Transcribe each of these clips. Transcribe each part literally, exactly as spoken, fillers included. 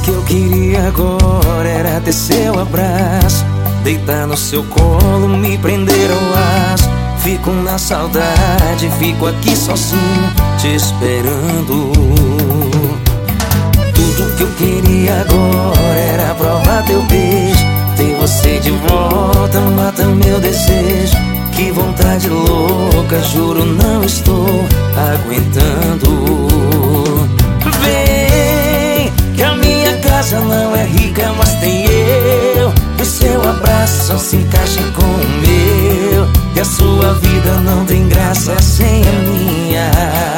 que eu queria agora era ter seu abraço, deitar no seu colo, me prender ao laço. Fico na saudade, fico aqui sozinho, te esperando. Tudo que eu queria agora era provar teu beijo, ter você de volta mata meu desejo. Que vontade louca, juro não estou aguentando. Vem, que a minha casa não é rica, mas tem eu. O seu abraço só se encaixa com o meu, e a sua vida não tem graça sem a minha.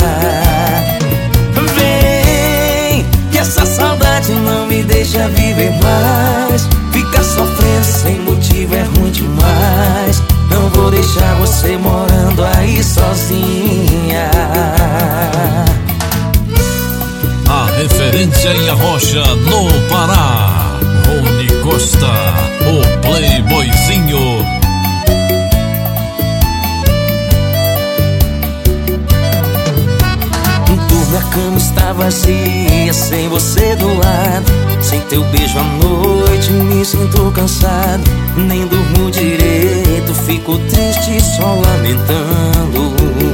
Vem, que essa saudade não me deixa viver mais. Ficar sofrendo sem motivo é ruim demais. Não vou deixar você morando aí sozinha. A referência em Arrocha, no Pará, Rony Costa, o playboyzinho. Minha cama está vazia, sem você do lado. Sem teu beijo à noite me sinto cansado. Nem durmo direito, fico triste só lamentando.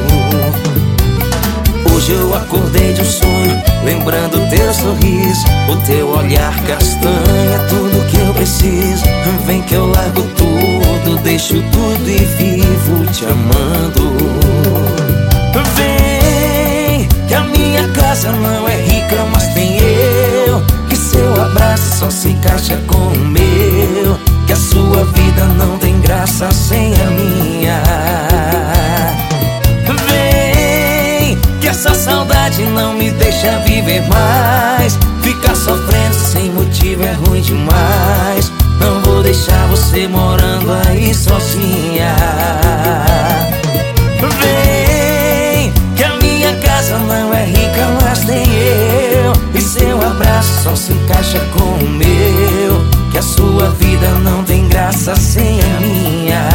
Hoje eu acordei de um sonho, lembrando teu sorriso. O teu olhar castanho é tudo que eu preciso. Vem que eu largo tudo, deixo tudo e vivo te amando. Vem, que a minha casa não é rica, mas tem eu. Que seu abraço só se encaixa com o meu, que a sua vida não tem graça sem a minha. Vem, que essa saudade não me deixa viver mais. Ficar sofrendo sem motivo é ruim demais. Não vou deixar você morando aí sozinha. Vem, que a minha casa não é rica, mas tem eu. E seu abraço só se encaixa com o meu, que a sua vida não tem graça sem a minha.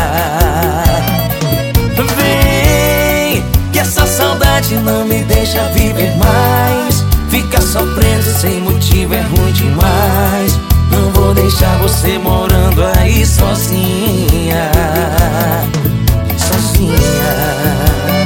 Vem, que essa saudade não me deixa viver mais. Ficar sofrendo sem motivo é ruim demais. Não vou deixar você morando aí sozinha. Sozinha.